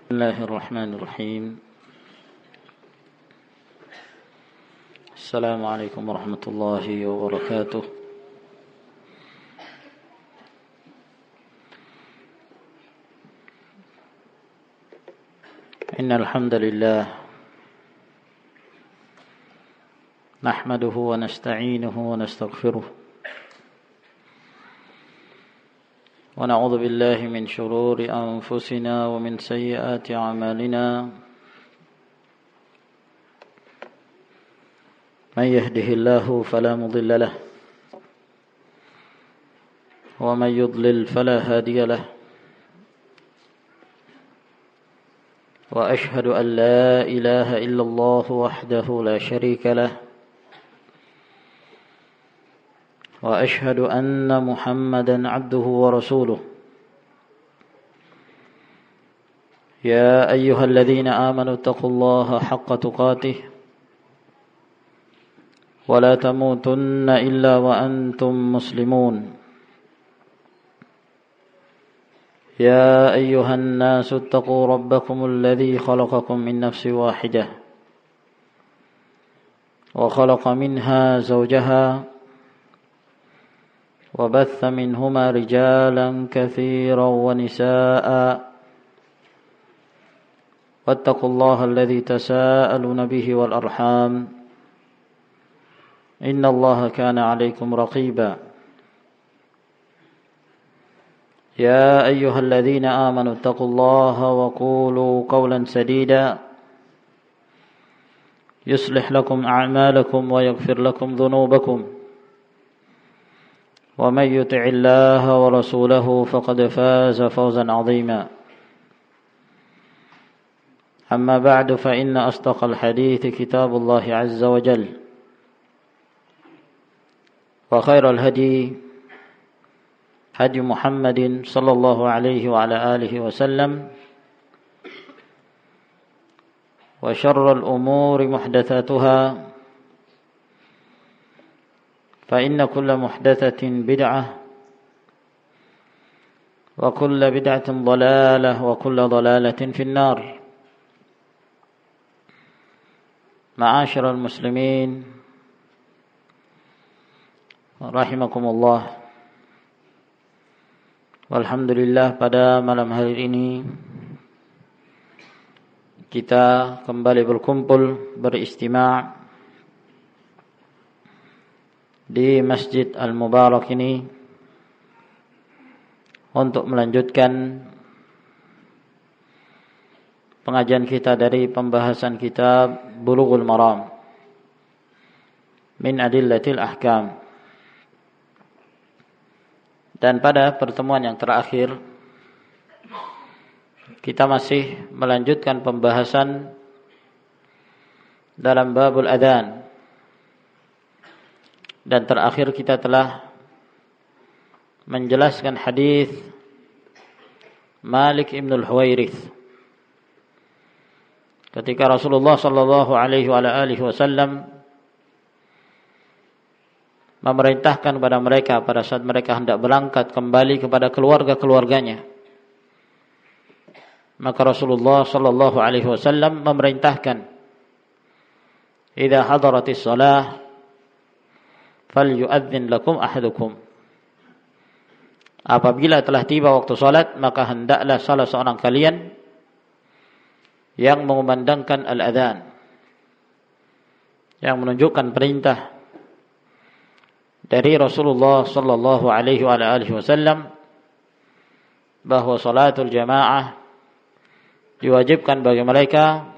بسم الله الرحمن الرحيم. السلام عليكم ورحمة الله وبركاته. إن الحمد لله نحمده ونستعينه ونستغفره ونعوذ بالله من شرور أنفسنا ومن سيئات أعمالنا من يهده الله فلا مضل له ومن يضلل فلا هادي له وأشهد أن لا إله إلا الله وحده لا شريك له وأشهد أن محمدا عبده ورسوله يا أيها الذين آمنوا اتقوا الله حق تقاته ولا تموتن إلا وأنتم مسلمون يا أيها الناس اتقوا ربكم الذي خلقكم من نفس واحدة وخلق منها زوجها وبث منهما رجالا كثيرا ونساء واتقوا الله الذي تساءلون به والأرحام إن الله كان عليكم رقيبا يا أيها الذين آمنوا اتقوا الله وقولوا قولا سديدا يصلح لكم أعمالكم ويغفر لكم ذنوبكم ومن يطع الله ورسوله فقد فاز فوزا عظيما أما بعد فإن أصدق الحديث كتاب الله عز وجل وخير الهدي هدي محمد صلى الله عليه وعلى آله وسلم وشر الأمور محدثاتها فإن كل محدثة بدعة وكل بدعة ضلالة وكل ضلالة في النار. معاشر المسلمين rahimakumullah. Alhamdulillah, pada malam hari ini kita kembali berkumpul beristima' di Masjid Al-Mubarak ini untuk melanjutkan pengajian kita dari pembahasan kitab Bulughul Maram min Adillatil Ahkam. Dan pada pertemuan yang terakhir kita masih melanjutkan pembahasan dalam babul adzan. Dan terakhir kita telah menjelaskan hadis Malik ibn al-Huwairits ketika Rasulullah sallallahu alaihi wasallam memerintahkan kepada mereka pada saat mereka hendak berangkat kembali kepada keluarga-keluarganya. Maka Rasulullah sallallahu alaihi wasallam memerintahkan, "Idza hadaratis shalah falyu'adzin lakum ahadukum." Apabila telah tiba waktu salat, maka hendaklah salah seorang kalian yang mengumandangkan al-adzan, yang menunjukkan perintah dari Rasulullah sallallahu alaihi wasallam bahwa salatul jamaah diwajibkan bagi mereka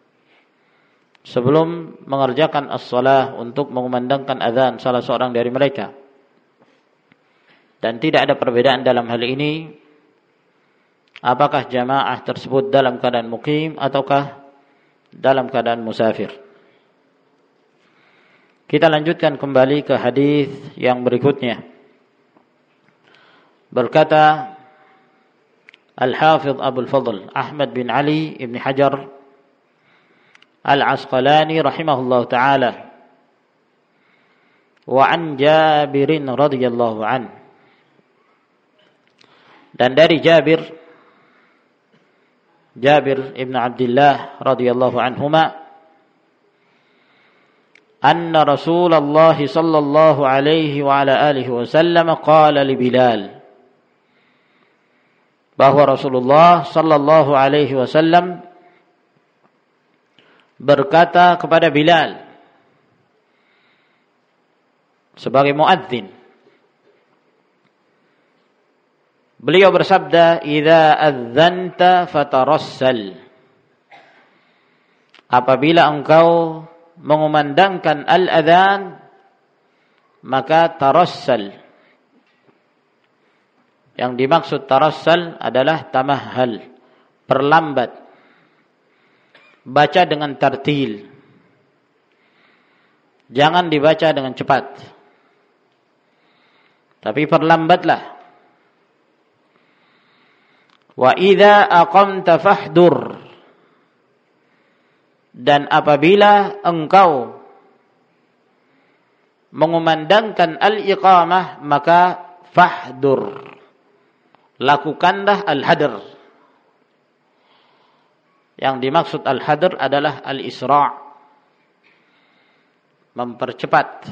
sebelum mengerjakan as-salah untuk mengumandangkan azan salah seorang dari mereka. Dan tidak ada perbedaan dalam hal ini apakah jamaah tersebut dalam keadaan muqim ataukah dalam keadaan musafir. Kita lanjutkan kembali ke hadis yang berikutnya. Berkata Al-Hafidh Abul Fadl Ahmad bin Ali ibn Hajar Al-Asqalani rahimahullah ta'ala, wa an Jabirin radhiyallahu an, dan dari Jabir Jabir ibn Abdullah radhiyallahu anhuma, anna Rasulullah sallallahu alaihi wa ala alihi wasallam qala li Bilal, bahwa Rasulullah sallallahu alaihi wasallam berkata kepada Bilal sebagai muadzin. Beliau bersabda, "Idza adzanta fatarassal." Apabila engkau mengumandangkan al-adzan, maka tarassal. Yang dimaksud tarassal adalah tamahhal, perlambat. Baca dengan tartil. Jangan dibaca dengan cepat, tapi perlambatlah. Wa idza aqamta fahdur. Dan apabila engkau mengumandangkan al-iqamah, maka fahdur. Lakukanlah al-hadr. Yang dimaksud al-hadr adalah al-isra', mempercepat.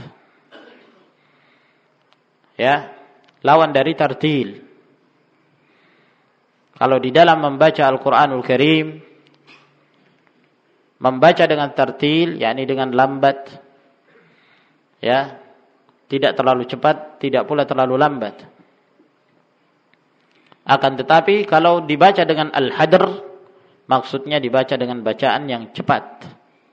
Ya, lawan dari tartil. Kalau di dalam membaca Al-Quranul Karim, membaca dengan tartil, yakni dengan lambat, ya, tidak terlalu cepat, tidak pula terlalu lambat. Akan tetapi kalau dibaca dengan al-hadr, maksudnya dibaca dengan bacaan yang cepat.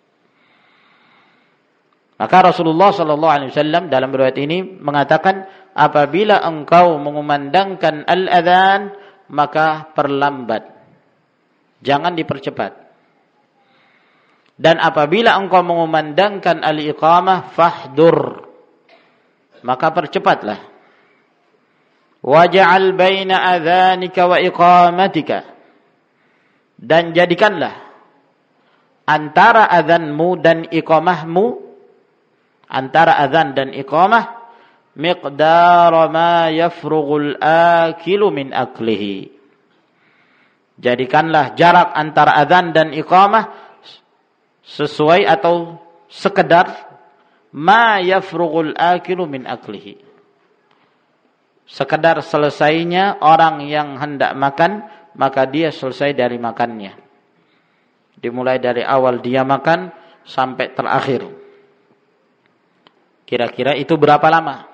Maka Rasulullah SAW dalam riwayat ini mengatakan, apabila engkau mengumandangkan al-adzan, maka perlambat, jangan dipercepat. Dan apabila engkau mengumandangkan al-iqamah, fahdur, maka percepatlah. Waj'al baina adzanika wa iqamatika. Dan jadikanlah antara azanmu dan iqamahmu, antara azan dan iqamah, miqdara ma yafrughul akilu min aklihi. Jadikanlah jarak antara azan dan iqamah sesuai atau sekedar ma yafrughul akilu min aklihi. Sekedar selesainya orang yang hendak makan, maka dia selesai dari makannya. Dimulai dari awal dia makan sampai terakhir. Kira-kira itu berapa lama?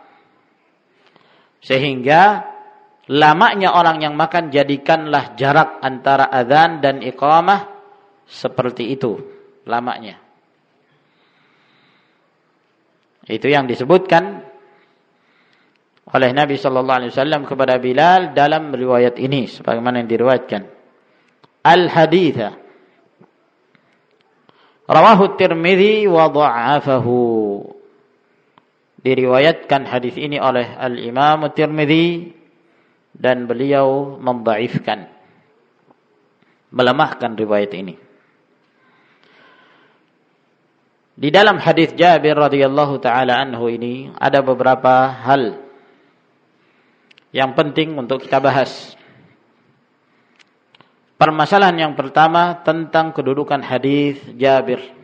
Sehingga lamanya orang yang makan, jadikanlah jarak antara azan dan iqamah seperti itu lamanya. Itu yang disebutkan oleh Nabi sallallahu alaihi wasallam kepada Bilal dalam riwayat ini sebagaimana yang diriwayatkan. Al-haditha rawahu Tirmidzi wa dha'afahu. Diriwayatkan hadis ini oleh Al-Imam Tirmidzi dan beliau mendhaifkan, melemahkan riwayat ini. Di dalam hadis Jabir radhiyallahu taala anhu ini ada beberapa hal yang penting untuk kita bahas. Permasalahan yang pertama tentang kedudukan hadis Jabir,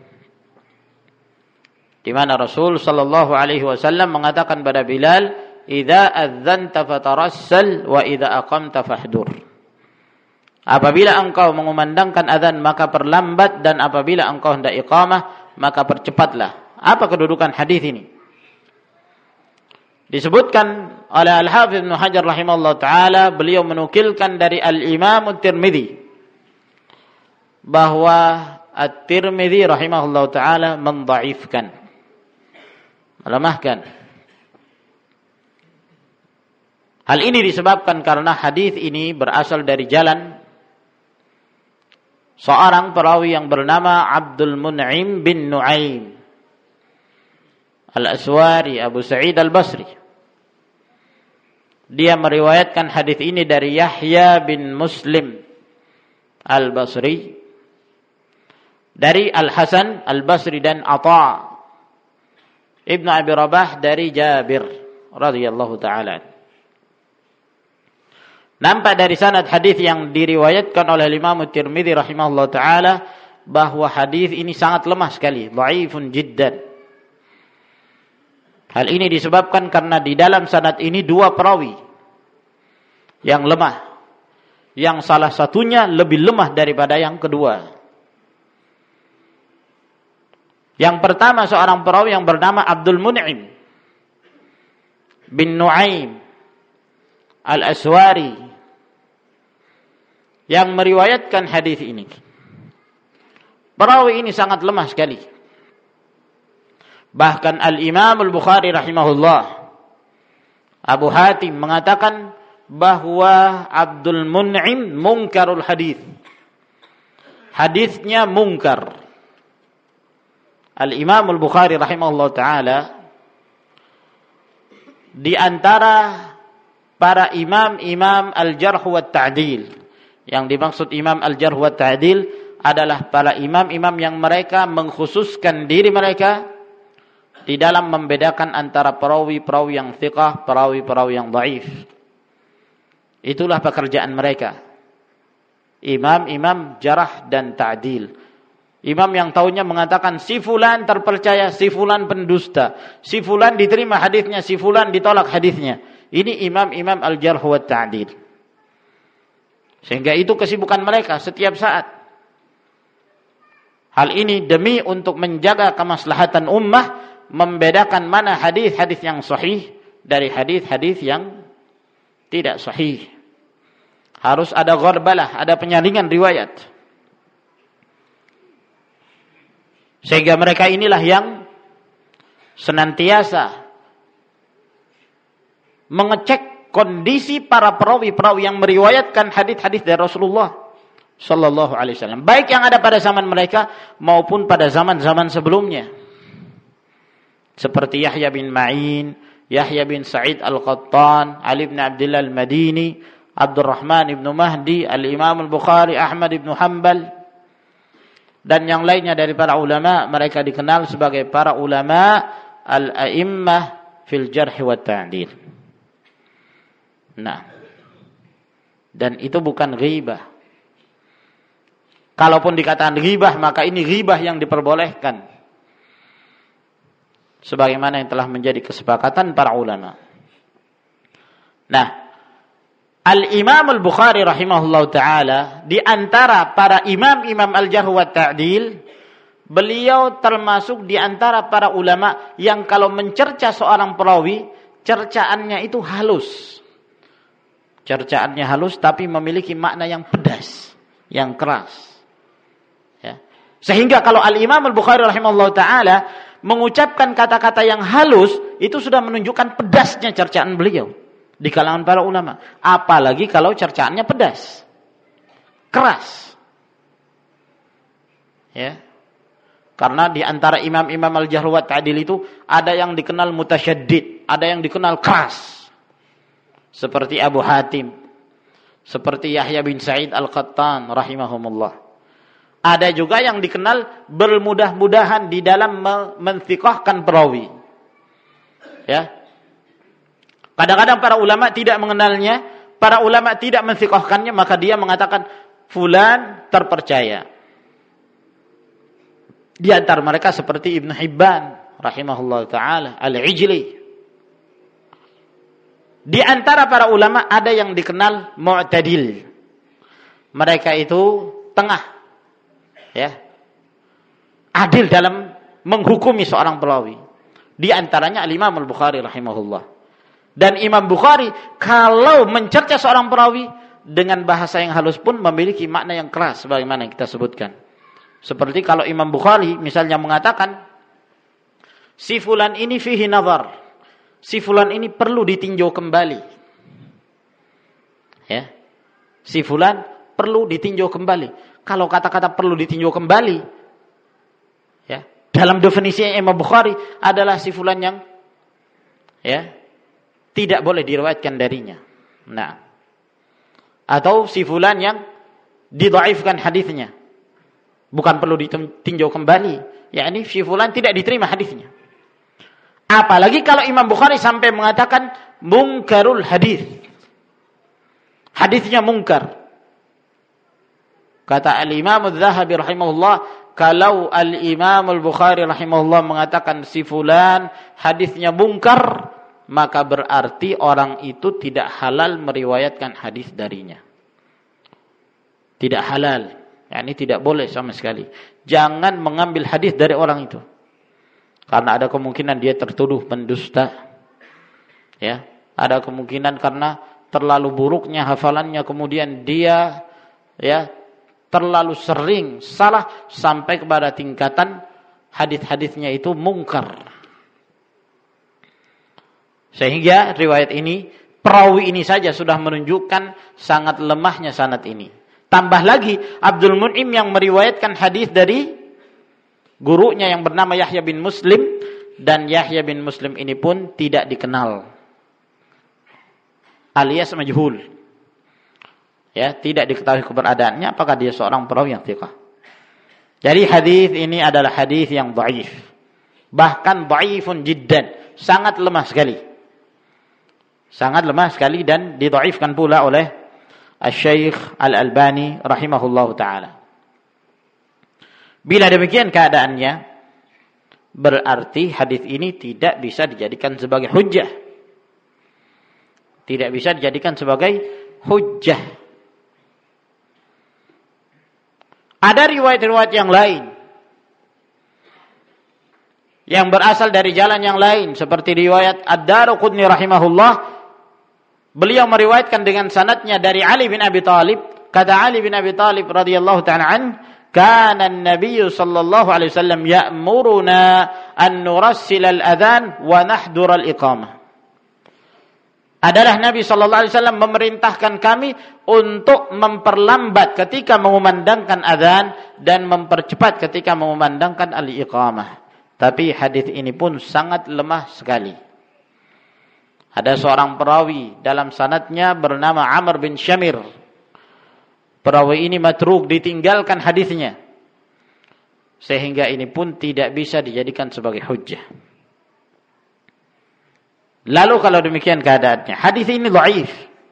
di mana Rasul sallallahu alaihi wasallam mengatakan kepada Bilal, "Idza adzanta fatarassal wa idza aqamta fahdur." Apabila engkau mengumandangkan azan maka perlambat, dan apabila engkau hendak iqamah maka percepatlah. Apa kedudukan hadis ini? Disebutkan oleh Al-Hafidz Ibnu Hajar rahimahullah taala, beliau menukilkan dari Al-Imam At-Tirmidzi bahwa At-Tirmidzi rahimahullah taala mendhaifkan, melemahkan. Hal ini disebabkan karena hadis ini berasal dari jalan seorang perawi yang bernama Abdul Mun'im bin Nu'aim Al-Aswari Abu Sa'id Al-Basri. Dia meriwayatkan hadis ini dari Yahya bin Muslim Al-Basri, dari Al-Hasan Al-Basri dan Atha Ibnu Abi Rabah dari Jabir radhiyallahu taala. Nampak dari sanad hadis yang diriwayatkan oleh Imam Tirmidzi rahimahullah taala bahwa hadis ini sangat lemah sekali, dhaifun jiddan. Hal ini disebabkan karena di dalam sanad ini dua perawi yang lemah, yang salah satunya lebih lemah daripada yang kedua. Yang pertama seorang perawi yang bernama Abdul Mun'im bin Nu'aim Al-Aswari yang meriwayatkan hadis ini. Perawi ini sangat lemah sekali. Bahkan Al-Imam Al-Bukhari rahimahullah, Abu Hatim mengatakan bahwa Abdul Mun'im munkarul hadis. Hadisnya munkar. Al-Imam Al-Bukhari rahimahullah taala di antara para imam-imam al-jarh wa ta'dil. Yang dimaksud imam al-jarh wa ta'dil adalah para imam-imam yang mereka mengkhususkan diri mereka di dalam membedakan antara perawi-perawi yang thiqah, perawi-perawi yang dhaif. Itulah pekerjaan mereka. Imam-imam jarah dan ta'dil. Imam yang tahunya mengatakan si fulan terpercaya, si fulan pendusta, si fulan diterima hadisnya, si fulan ditolak hadisnya. Ini imam-imam al-jarh wa ta'dil. Sehingga itu kesibukan mereka setiap saat. Hal ini demi untuk menjaga kemaslahatan ummah, membedakan mana hadis-hadis yang sahih dari hadis-hadis yang tidak sahih. Harus ada gharbalah, ada penyaringan riwayat. Sehingga mereka inilah yang senantiasa mengecek kondisi para perawi-perawi yang meriwayatkan hadis-hadis dari Rasulullah sallallahu alaihi wasallam, baik yang ada pada zaman mereka maupun pada zaman-zaman sebelumnya. Seperti Yahya bin Ma'in, Yahya bin Sa'id Al-Qattan, Ali bin Abdullah Al-Madini, Abdurrahman ibn Mahdi, Al-Imam Al-Bukhari, Ahmad ibn Hanbal, dan yang lainnya dari para ulama. Mereka dikenal sebagai para ulama al-a'immah fil jarh wa ta'dil. Nah, dan itu bukan ghibah. Kalaupun dikatakan ghibah, maka ini ghibah yang diperbolehkan, sebagaimana yang telah menjadi kesepakatan para ulama. Nah, Al-Imam Al-Bukhari rahimahullah ta'ala, di antara para imam-imam al-jarh wa ta'dil, beliau termasuk di antara para ulama yang kalau mencerca seorang perawi, cercaannya itu halus. Cercaannya halus tapi memiliki makna yang pedas, yang keras. Ya. Sehingga kalau Al-Imam Al-Bukhari rahimahullah ta'ala mengucapkan kata-kata yang halus, itu sudah menunjukkan pedasnya cercaan beliau di kalangan para ulama. Apalagi kalau cercaannya pedas, keras. Ya. Karena di antara imam-imam al-jarh wa ta'dil itu ada yang dikenal mutasyaddid, ada yang dikenal keras. Seperti Abu Hatim, seperti Yahya bin Sa'id Al-Qattan rahimahumullah. Ada juga yang dikenal bermudah-mudahan di dalam menthiqahkan perawi. Ya. Kadang-kadang para ulama tidak mengenalnya, para ulama tidak menthiqahkannya, maka dia mengatakan fulan terpercaya. Di antara mereka seperti Ibn Hibban rahimahullah ta'ala, Al-Ijli. Di antara para ulama ada yang dikenal mu'tadil. Mereka itu tengah. Ya. Adil dalam menghukumi seorang perawi. Di antaranya Al-Imam Al-Bukhari rahimahullah. Dan Imam Bukhari kalau mencerca seorang perawi dengan bahasa yang halus pun memiliki makna yang keras sebagaimana yang kita sebutkan. Seperti kalau Imam Bukhari misalnya mengatakan si fulan ini fihi nazar, si fulan ini perlu ditinjau kembali. Ya. Si fulan perlu ditinjau kembali. Kalau kata-kata perlu ditinjau kembali, ya, dalam definisi Imam Bukhari adalah si fulan yang ya, tidak boleh diriwayatkan darinya. Nah. Atau si fulan yang didhaifkan hadisnya. Bukan perlu ditinjau kembali, yakni si fulan tidak diterima hadisnya. Apalagi kalau Imam Bukhari sampai mengatakan munkarul hadis. hadisnya mungkar. Kata Al-Imam Az-Zahabi rahimahullah, kalau Al-Imam Al-Bukhari rahimahullah mengatakan si fulan hadisnya mungkar, maka berarti orang itu tidak halal meriwayatkan hadis darinya. Tidak halal, yakni tidak boleh sama sekali. Jangan mengambil hadis dari orang itu. Karena ada kemungkinan dia tertuduh pendusta. Ya, ada kemungkinan karena terlalu buruknya hafalannya, kemudian dia terlalu sering salah sampai kepada tingkatan hadis-hadisnya itu mungkar. Sehingga riwayat ini, perawi ini saja sudah menunjukkan sangat lemahnya sanad ini. Tambah lagi Abdul Mun'im yang meriwayatkan hadis dari gurunya yang bernama Yahya bin Muslim, dan Yahya bin Muslim ini pun tidak dikenal, alias majhul. Ya, tidak diketahui keberadaannya apakah dia seorang perawi yang thiqah. Jadi hadis ini adalah hadis yang dhaif. Bahkan dhaifun jiddan, sangat lemah sekali. Sangat lemah sekali dan didhaifkan pula oleh Asy-Syaikh Al-Albani rahimahullahu taala. Bila demikian keadaannya, berarti hadis ini tidak bisa dijadikan sebagai hujjah. Tidak bisa dijadikan sebagai hujjah. Ada riwayat-riwayat yang lain yang berasal dari jalan yang lain, seperti riwayat Ad-Daruqutni rahimahullah. Beliau meriwayatkan dengan sanadnya dari Ali bin Abi Thalib. Kata Ali bin Abi Thalib radhiyallahu ta'ala an, kana an-nabiy sallallahu alaihi wasallam ya'muruna an nurassila al-adhan wa nahdura al-iqamah. Adalah Nabi sallallahu alaihi wasallam memerintahkan kami untuk memperlambat ketika mengumandangkan azan dan mempercepat ketika mengumandangkan al-iqamah. Tapi hadis ini pun sangat lemah sekali. Ada seorang perawi dalam sanadnya bernama Amr bin Syamir. Perawi ini matruk, ditinggalkan hadisnya. Sehingga ini pun tidak bisa dijadikan sebagai hujjah. Lalu kalau demikian keadaannya, hadis ini dhaif.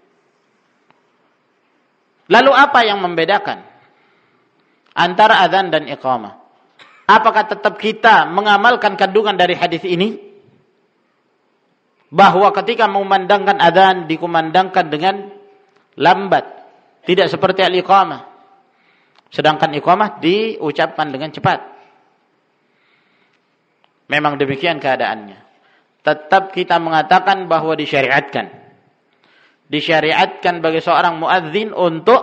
Lalu apa yang membedakan antara azan dan iqamah? Apakah tetap kita mengamalkan kandungan dari hadis ini? Bahwa ketika mengumandangkan azan dikumandangkan dengan lambat, tidak seperti al-iqamah. Sedangkan iqamah diucapkan dengan cepat. Memang demikian keadaannya. Tetap kita mengatakan bahwa disyariatkan. Disyariatkan bagi seorang muadzin untuk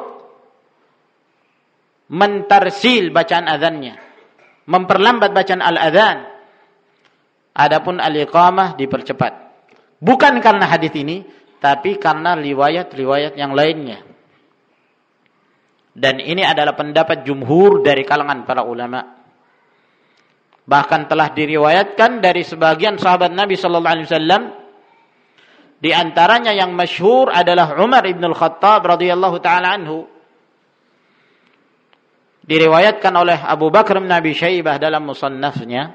mentarsil bacaan azannya, memperlambat bacaan al-azan. Adapun al-iqamah dipercepat. Bukan karena hadis ini, tapi karena riwayat-riwayat yang lainnya. Dan ini adalah pendapat jumhur dari kalangan para ulama. Bahkan telah diriwayatkan dari sebagian sahabat Nabi sallallahu alaihi wasallam, di antaranya yang masyhur adalah Umar ibn al-Khattab radhiyallahu taala anhu. Diriwayatkan oleh Abu Bakar bin Abi Syaibah dalam musannafnya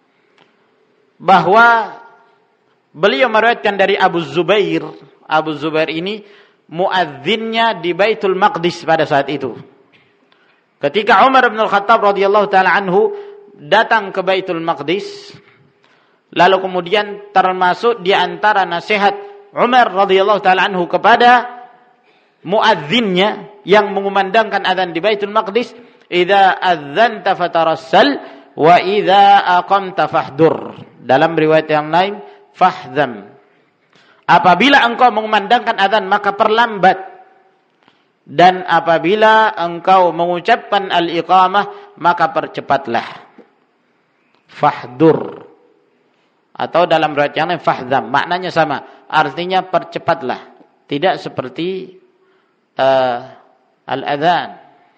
bahwa beliau meriwayatkan dari Abu Zubair. Abu Zubair ini muadzinnya di Baitul Maqdis pada saat itu. Ketika Umar bin al-Khattab radhiyallahu taala anhu datang ke Baitul Maqdis, lalu kemudian termasuk di antara nasihat Umar radhiyallahu taala anhu kepada muadzinnya yang mengumandangkan azan di Baitul Maqdis, "Idza adzanta fatarassal wa idza aqamta fahdur." Dalam riwayat yang lain, fahdham. Apabila engkau mengumandangkan azan maka perlambat, dan apabila engkau mengucapkan al-iqamah maka percepatlah. Fahdur, atau dalam riwayat yang lain fahdham, maknanya sama, artinya percepatlah, tidak seperti al-adzan.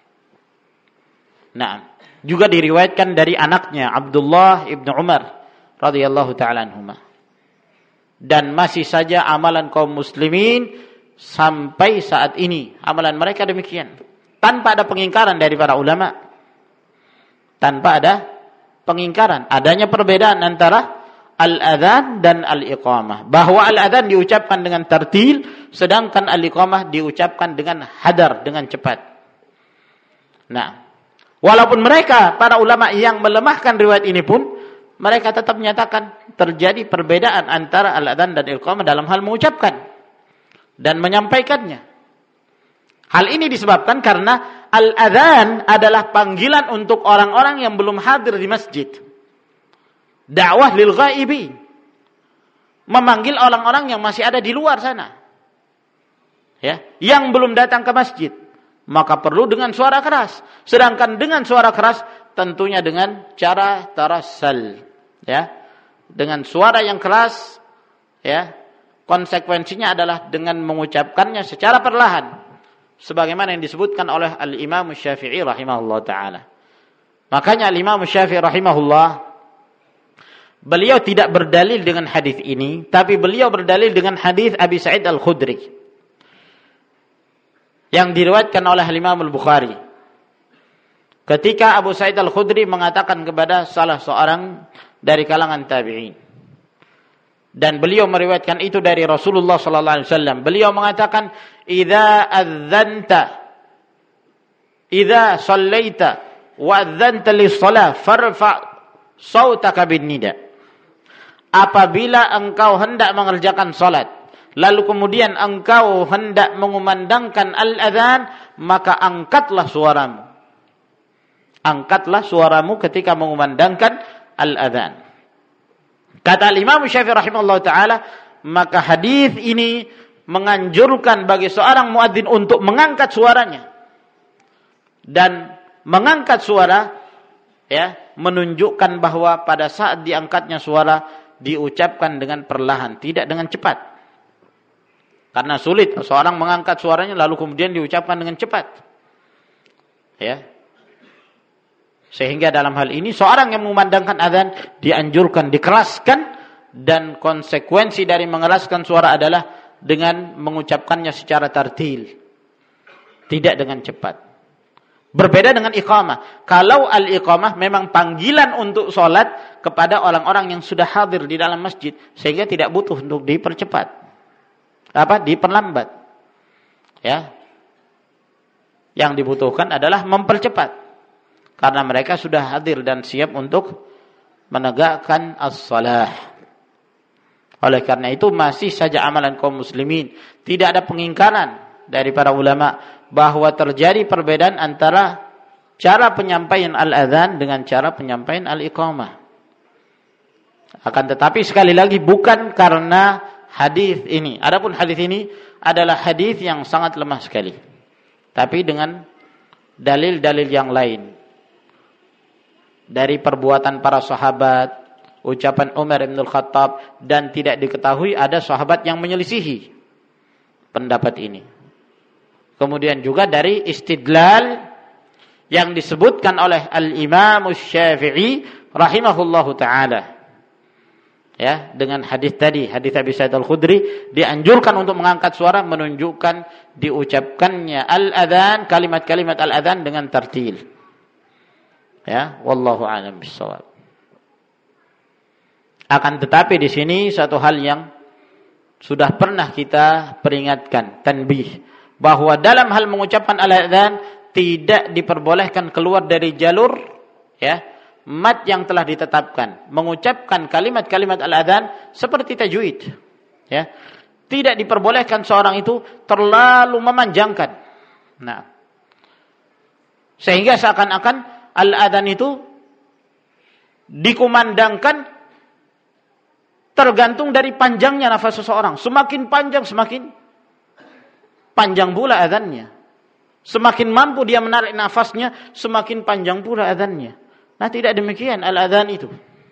Nah, juga diriwayatkan dari anaknya Abdullah ibnu Umar radhiyallahu taala anhuma. Dan masih saja amalan kaum muslimin sampai saat ini, amalan mereka demikian, tanpa ada pengingkaran dari para ulama, tanpa ada pengingkaran adanya perbedaan antara al-adzan dan al-iqamah. Bahwa al-adzan diucapkan dengan tartil, sedangkan al-iqamah diucapkan dengan hadar, dengan cepat. Nah, walaupun mereka, para ulama yang melemahkan riwayat ini pun, mereka tetap menyatakan terjadi perbedaan antara al-adzan dan iqamah dalam hal mengucapkan dan menyampaikannya. Hal ini disebabkan karena al-adzan adalah panggilan untuk orang-orang yang belum hadir di masjid. Dakwah lil ghaibi. Memanggil orang-orang yang masih ada di luar sana. Ya, yang belum datang ke masjid. Maka perlu dengan suara keras. Sedangkan dengan suara keras tentunya dengan cara tarassal. Ya. Dengan suara yang keras, ya. Konsekuensinya adalah dengan mengucapkannya secara perlahan. Sebagaimana yang disebutkan oleh Al-Imam Syafi'i rahimahullah ta'ala. Makanya Al-Imam Syafi'i rahimahullah, beliau tidak berdalil dengan hadis ini, tapi beliau berdalil dengan hadis Abi Sa'id Al-Khudri yang diriwayatkan oleh Imam Al-Bukhari. Ketika Abu Sa'id Al-Khudri mengatakan kepada salah seorang dari kalangan tabi'in, dan beliau meriwayatkan itu dari Rasulullah sallallahu alaihi wasallam. Beliau mengatakan, "Idza adzanta, idza shallaita wa adzanta lis-shalah farfa sautaka bin-nida." Apabila engkau hendak mengerjakan salat, lalu kemudian engkau hendak mengumandangkan al-adzan, maka angkatlah suaramu. Angkatlah suaramu ketika mengumandangkan al-adzan. Kata Imam Syafi'i rahimahullah ta'ala, maka hadis ini menganjurkan bagi seorang muadzin untuk mengangkat suaranya. Dan mengangkat suara, ya, menunjukkan bahwa pada saat diangkatnya suara diucapkan dengan perlahan, tidak dengan cepat. Karena sulit seorang mengangkat suaranya lalu kemudian diucapkan dengan cepat. Ya. Sehingga dalam hal ini seorang yang memandangkan azan dianjurkan dikeraskan, dan konsekuensi dari mengeraskan suara adalah dengan mengucapkannya secara tartil, tidak dengan cepat. Berbeda dengan iqamah. Kalau al-iqamah memang panggilan untuk sholat kepada orang-orang yang sudah hadir di dalam masjid, sehingga tidak butuh untuk dipercepat, diperlambat. Ya, yang dibutuhkan adalah mempercepat. Karena mereka sudah hadir dan siap untuk menegakkan as-salah. Oleh karena itu masih saja amalan kaum muslimin. Tidak ada pengingkaran dari para ulama bahwa terjadi perbedaan antara cara penyampaian al-adzan dengan cara penyampaian al-iqamah. Akan tetapi sekali lagi bukan karena hadis ini. Adapun hadis ini adalah hadis yang sangat lemah sekali. Tapi dengan dalil-dalil yang lain. Dari perbuatan para sahabat, ucapan Umar bin Al-Khattab, dan tidak diketahui ada sahabat yang menyelisihi pendapat ini. Kemudian juga dari istidlal yang disebutkan oleh Al-Imam Syafi'i rahimahullahu ta'ala. Ya, dengan hadis tadi, hadis Abi Sa'id Al-Khudri, dianjurkan untuk mengangkat suara, menunjukkan diucapkannya al-adzan, kalimat-kalimat al-adzan dengan tartil. Ya, wallahu a'lam bishawab. Akan tetapi di sini satu hal yang sudah pernah kita peringatkan, tanbih, bahwa dalam hal mengucapkan al-adzan tidak diperbolehkan keluar dari jalur, ya, mat yang telah ditetapkan. Mengucapkan kalimat-kalimat al-adzan seperti tajwid, ya. Tidak diperbolehkan seorang itu terlalu memanjangkan. Nah, sehingga seakan-akan al-adzan itu dikumandangkan tergantung dari panjangnya nafas seseorang. Semakin panjang, semakin panjang pula adzannya. Semakin mampu dia menarik nafasnya, semakin panjang pula adzannya. Nah, tidak demikian al-adzan itu.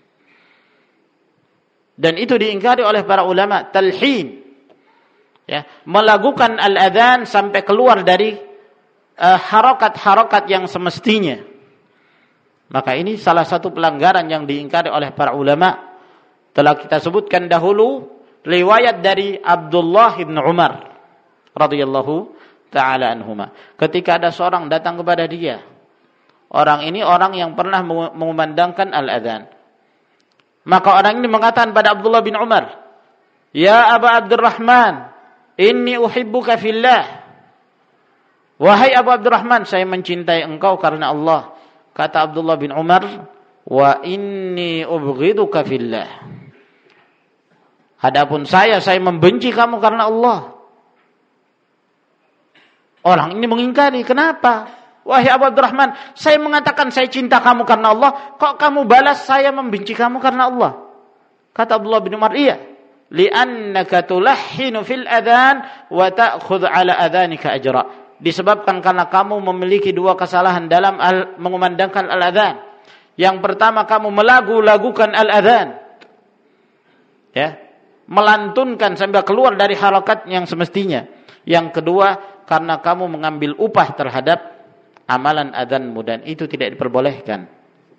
Dan itu diingkari oleh para ulama, talhin. Ya, melakukan al-adzan sampai keluar dari harakat-harakat yang semestinya. Maka ini salah satu pelanggaran yang diingkari oleh para ulama. Telah kita sebutkan dahulu riwayat dari Abdullah bin Umar radhiyallahu taala anhuma. Ketika ada seorang datang kepada dia. Orang ini orang yang pernah mengumandangkan al-adzan. Maka orang ini mengatakan pada Abdullah bin Umar, "Ya Aba Abdurrahman, Inni uhibbuka fillah. Wahai Abu Abdurrahman, saya mencintai engkau karena Allah. Kata Abdullah bin Umar, wa inni ubghiduka fillah. Adapun saya membenci kamu karena Allah. Orang ini mengingkari, kenapa? Wahai Abu Abdurrahman, saya mengatakan saya cinta kamu karena Allah, kok kamu balas saya membenci kamu karena Allah? Kata Abdullah bin Umar, iya. Li'annaka tulahhinu fil adhan wa ta'khudh ala adhanika ajra. Disebabkan karena kamu memiliki dua kesalahan dalam mengumandangkan al-adhan. Yang pertama, kamu melagu-lagukan al-adhan. Ya, melantunkan sampai keluar dari harakat yang semestinya. Yang kedua, karena kamu mengambil upah terhadap amalan adzanmu, dan itu tidak diperbolehkan.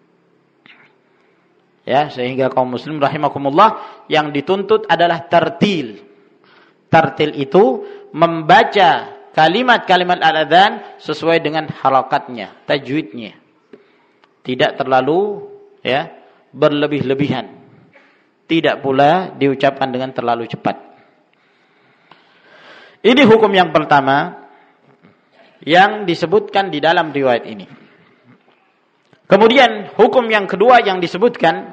Ya, sehingga kaum muslim rahimakumullah, yang dituntut adalah tartil. Tartil itu membaca kalimat-kalimat al-adzan sesuai dengan harakatnya, tajwidnya. Tidak terlalu berlebih-lebihan. Tidak pula diucapkan dengan terlalu cepat. Ini hukum yang pertama yang disebutkan di dalam riwayat ini. Kemudian hukum yang kedua yang disebutkan,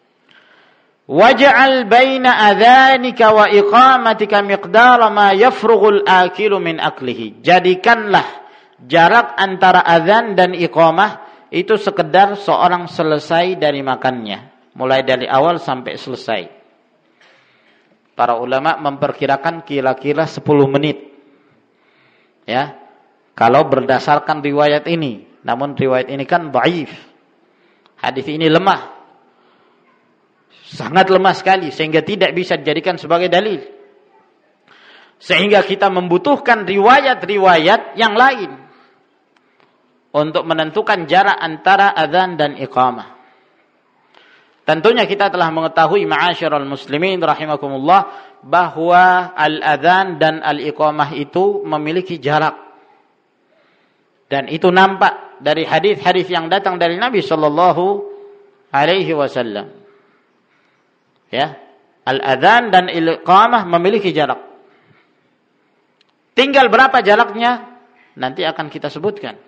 waj'al baina adzanika wa iqamatika miqdara ma yafrughul akilu min aklihi. Jadikanlah jarak antara azan dan iqamah itu sekedar seorang selesai dari makannya, mulai dari awal sampai selesai. Para ulama memperkirakan kira-kira 10 menit. Ya. Kalau berdasarkan riwayat ini, namun riwayat ini kan dhaif. Hadis ini lemah. Sangat lemah sekali sehingga tidak bisa dijadikan sebagai dalil. Sehingga kita membutuhkan riwayat-riwayat yang lain untuk menentukan jarak antara azan dan iqamah. Tentunya kita telah mengetahui ma'asyiral muslimin rahimakumullah bahwa al-azan dan al-iqamah itu memiliki jarak. Dan itu nampak dari hadis-hadis yang datang dari Nabi sallallahu alaihi wasallam. Ya, al-adzan dan al-iqamah memiliki jarak. Tinggal berapa jaraknya nanti akan kita sebutkan.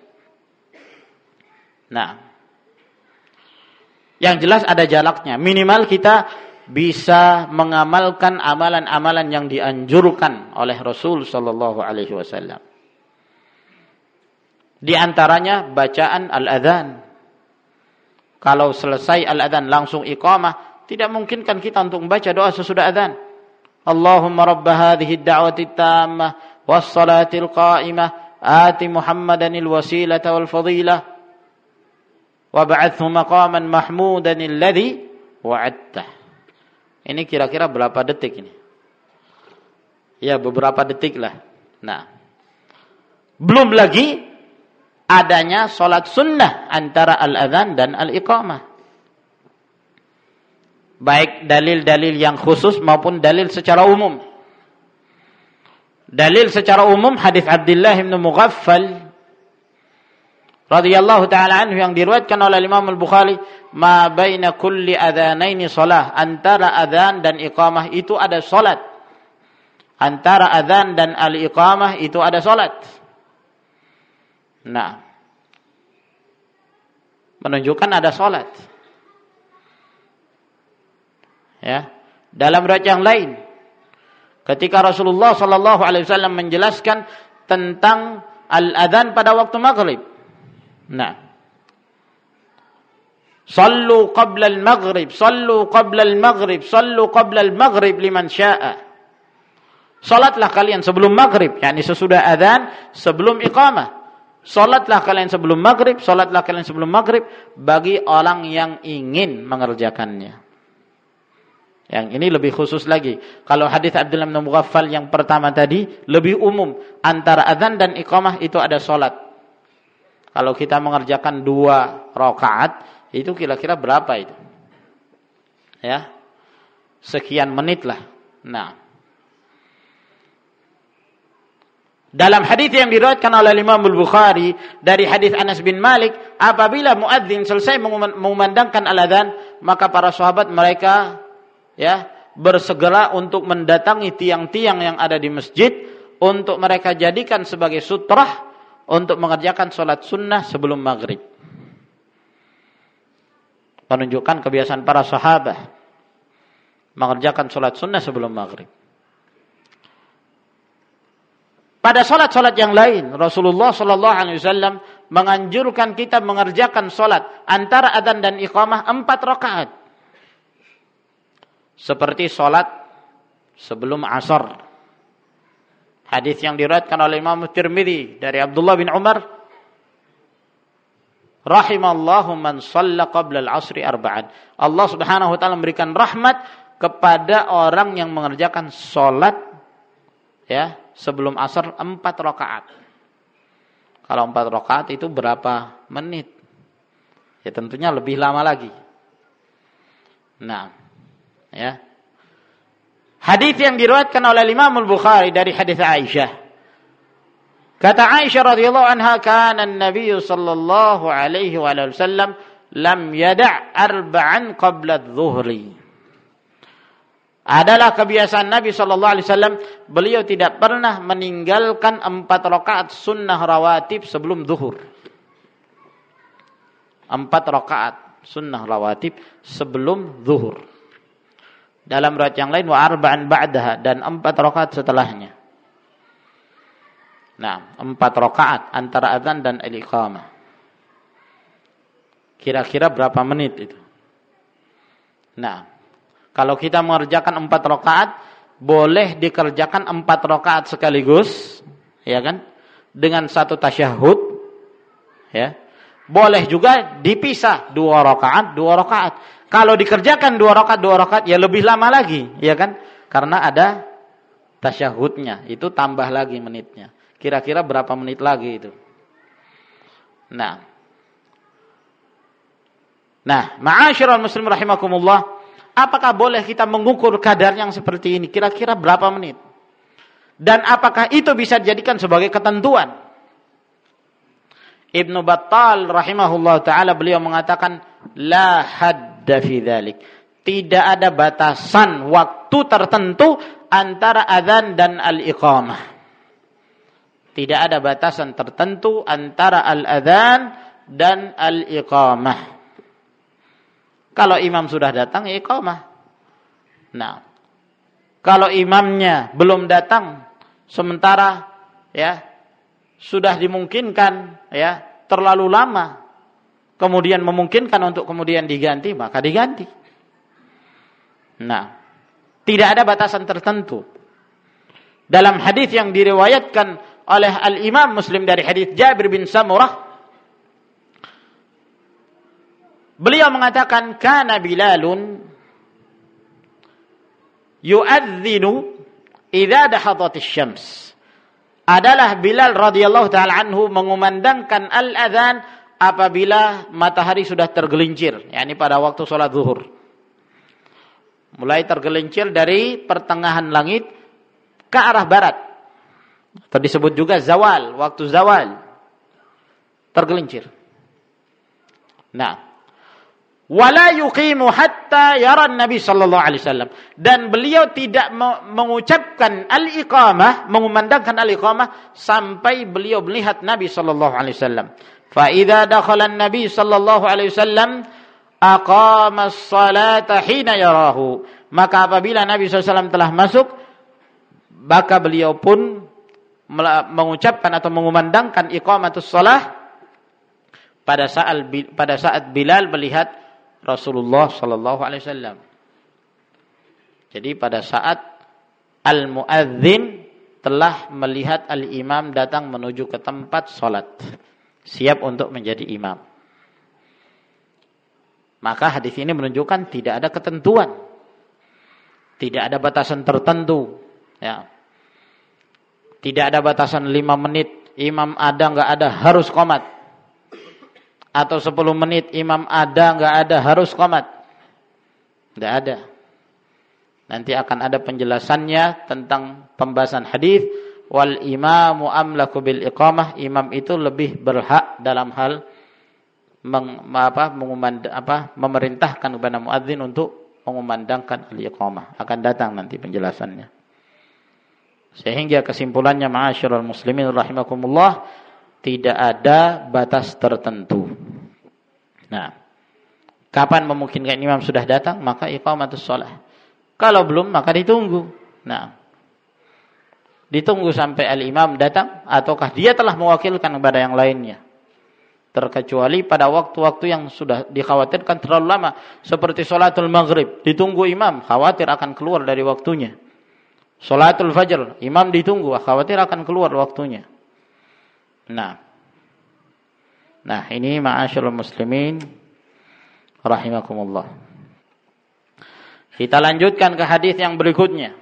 Nah, yang jelas ada jaraknya. Minimal kita bisa mengamalkan amalan-amalan yang dianjurkan oleh Rasul sallallahu alaihi wasallam. Di antaranya bacaan al-adzan. Kalau selesai al-adzan langsung iqamah, tidak mungkin kan kita untuk membaca doa sesudah adzan. Allahumma rabb hadhihi ad-da'wati at-tammah was-salati al-qa'imah ati Muhammadanil wasilata wal fadilah wa ba'athu maqaman mahmudan alladhi wa'adtah. Ini kira-kira berapa detik ini? Ya, beberapa detik lah. Nah, belum lagi adanya sholat sunnah antara al-adzan dan al-iqamah. Baik dalil-dalil yang khusus maupun dalil secara umum. Dalil secara umum hadis Abdullah bin Mughaffal radhiyallahu taala anhu yang diriwayatkan oleh Imam Al-Bukhari, ma baina kulli adzanaini shalah, antara adzan dan iqamah itu ada salat. Antara adzan dan al-iqamah itu ada salat. Nah, menunjukkan ada salat. Ya, dalam riwayat yang lain, ketika Rasulullah sallallahu alaihi wasallam menjelaskan tentang al-adzan pada waktu maghrib. Nah, sallu qabla al-maghrib, sallu qabla al-maghrib, sallu qabla al-maghrib liman syaa. Salatlah kalian sebelum maghrib, yakni sesudah adzan, sebelum iqamah. Salatlah kalian sebelum maghrib, salatlah kalian sebelum maghrib bagi orang yang ingin mengerjakannya. Yang ini lebih khusus lagi. Kalau hadis Abdullah bin Mughaffal yang pertama tadi lebih umum, antara adzan dan iqamah itu ada salat. Kalau kita mengerjakan 2 rakaat, itu kira-kira berapa itu? Ya. Sekian menit lah. Nah, dalam hadis yang diriwayatkan oleh Imam Al-Bukhari dari hadis Anas bin Malik, apabila muadzin selesai mengumandangkan al-adzan, maka para sahabat mereka bersegera untuk mendatangi tiang-tiang yang ada di masjid untuk mereka jadikan sebagai sutrah untuk mengerjakan sholat sunnah sebelum maghrib. Menunjukkan kebiasaan para sahabat mengerjakan sholat sunnah sebelum maghrib. Pada sholat-sholat yang lain, Rasulullah Sallallahu Alaihi Wasallam menganjurkan kita mengerjakan sholat antara adzan dan iqamah 4 rakaat. Seperti sholat sebelum asar. Hadis yang diriwayatkan oleh Imam Tirmidzi dari Abdullah bin Umar, rahimallahu man shalla qabla al-'asri arba'an. Allah Subhanahu wa taala memberikan rahmat kepada orang yang mengerjakan sholat ya sebelum asar 4 rakaat. Kalau 4 rakaat itu berapa menit? Ya tentunya lebih lama lagi. Nah, ya. Hadis yang diriwayatkan oleh Imam Al-Bukhari dari hadis Aisyah. Kata Aisyah radhiyallahu anha, kana an-nabiy sallallahu alaihi wasallam lam yada' arba'an qabla adh-dhuhri. Adalah kebiasaan Nabi sallallahu alaihi wasallam, beliau tidak pernah meninggalkan 4 rakaat sunnah rawatib sebelum zuhur. 4 rakaat sunnah rawatib sebelum zuhur. Dalam riwayat yang lain wa arba'an ba'daha, dan 4 rakaat setelahnya. Nah, 4 rakaat antara azan dan al-iqamah. Kira-kira berapa menit itu? Nah, kalau kita mengerjakan 4 rakaat, boleh dikerjakan 4 rakaat sekaligus, ya kan? Dengan 1 tasyahud, ya. Boleh juga dipisah 2 rakaat, 2 rakaat. Kalau dikerjakan 2 rakaat, ya lebih lama lagi, ya kan? Karena ada tasyahudnya, itu tambah lagi menitnya. Kira-kira berapa menit lagi itu? Nah, ma'asyiral muslim rahimakumullah, apakah boleh kita mengukur kadar yang seperti ini? Kira-kira berapa menit? Dan apakah itu bisa dijadikan sebagai ketentuan? Ibnu Battal rahimahullah ta'ala, beliau mengatakan, la hadda fi dzalik. Tidak ada batasan waktu tertentu antara azan dan al-iqamah. Tidak ada batasan tertentu antara al-azan dan al-iqamah. Kalau imam sudah datang, ya iqamah. Nah, kalau imamnya belum datang, sementara ya sudah dimungkinkan ya terlalu lama, kemudian memungkinkan untuk kemudian diganti, maka diganti. Nah, tidak ada batasan tertentu. Dalam hadis yang diriwayatkan oleh Al-Imam Muslim dari hadis Jabir bin Samurah, beliau mengatakan, kana Bilalun yu'adzinu idza dahadathish syams. Adalah Bilal radhiyallahu taala anhu mengumandangkan al-adzan apabila matahari sudah tergelincir, yakni pada waktu salat zuhur. Mulai tergelincir dari pertengahan langit ke arah barat. Atau disebut juga zawal, waktu zawal. Tergelincir. Nah, wala yuqimu hatta yara Nabi sallallahu alaihi wasallam, dan beliau tidak mengucapkan al-iqamah, mengumandangkan al-iqamah sampai beliau melihat Nabi sallallahu alaihi wasallam. Fa idza dakhala an-nabi sallallahu alaihi wasallam aqama as-salata hina yarahu, maka apabila Nabi sallallahu alaihi wasallam telah masuk, maka beliau pun mengucapkan atau mengumandangkan iqamatus shalah pada saat Bilal melihat Rasulullah sallallahu alaihi wasallam. Jadi pada saat al-muadzin telah melihat al-imam datang menuju ke tempat salat, siap untuk menjadi imam. Maka hadis ini menunjukkan tidak ada ketentuan. Tidak ada batasan tertentu, ya. Tidak ada batasan 5 menit, imam ada enggak ada harus qomat. Atau 10 menit, imam ada enggak ada harus qomat. Tidak ada. Nanti akan ada penjelasannya tentang pembahasan hadis, wal imamu amlaku bil iqamah. Imam itu lebih berhak dalam hal memerintahkan kepada muadzin untuk mengumandangkan al-iqamah. Akan datang nanti penjelasannya. Sehingga kesimpulannya ma'asyiral muslimin rahimakumullah, tidak ada batas tertentu. Nah, kapan memungkinkan imam sudah datang, maka iqamatus shalah. Kalau belum, maka ditunggu. Nah, ditunggu sampai al-imam datang, ataukah dia telah mewakilkan kepada yang lainnya. Terkecuali pada waktu-waktu yang sudah dikhawatirkan terlalu lama, seperti sholatul maghrib, ditunggu imam, khawatir akan keluar dari waktunya. Sholatul fajr, imam ditunggu, khawatir akan keluar waktunya. Nah, ini ma'asyiral muslimin rahimakumullah. Kita lanjutkan ke hadis yang berikutnya.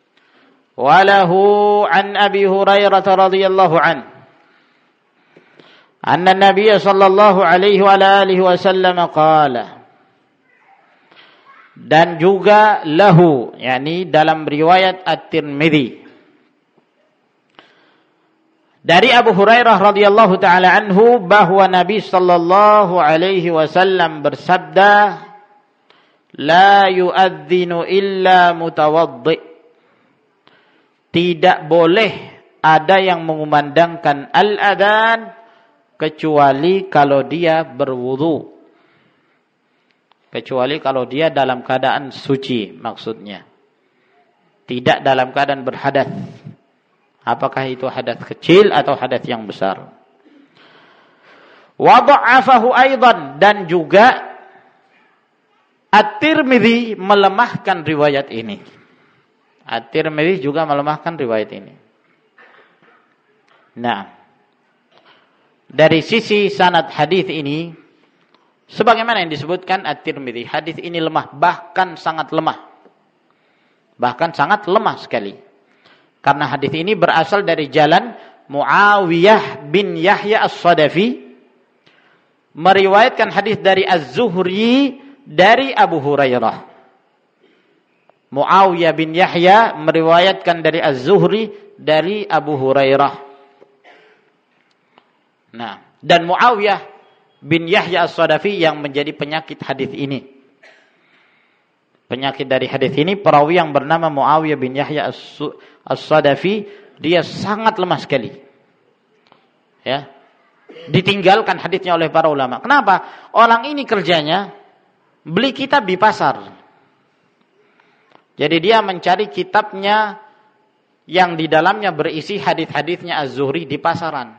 Walahu an Abi Hurairah radhiyallahu an. Anna Nabiy sallallahu alaihi wa alihi wasallam qala. Dan juga lahu, yakni dalam riwayat At-Tirmidzi. Dari Abu Hurairah radhiyallahu taala anhu bahwa Nabi sallallahu alaihi wasallam bersabda, "La yu'adzinu illa mutawaddi." Tidak boleh ada yang mengumandangkan al-adzan kecuali kalau dia berwudu. Kecuali kalau dia dalam keadaan suci, maksudnya. Tidak dalam keadaan berhadas. Apakah itu hadas kecil atau hadas yang besar? Wa dha'afahu aidan, dan juga At-Tirmidzi melemahkan riwayat ini. At-Tirmidzi juga melemahkan riwayat ini. Nah, dari sisi sanad hadis ini, sebagaimana yang disebutkan At-Tirmidzi, hadis ini lemah, bahkan sangat lemah. Bahkan sangat lemah sekali. Karena hadis ini berasal dari jalan Muawiyah bin Yahya As-Sadafi, meriwayatkan hadis dari Az-Zuhri dari Abu Hurairah. Muawiyah bin Yahya meriwayatkan dari Az-Zuhri dari Abu Hurairah. Nah, dan Muawiyah bin Yahya As-Sadafi yang menjadi penyakit hadis ini. Penyakit dari hadis ini, perawi yang bernama Muawiyah bin Yahya As-Sadafi, dia sangat lemah sekali. Ya. Ditinggalkan hadisnya oleh para ulama. Kenapa? Orang ini kerjanya beli kitab di pasar. Jadi dia mencari kitabnya yang di dalamnya berisi hadis-hadisnya Az-Zuhri di pasaran.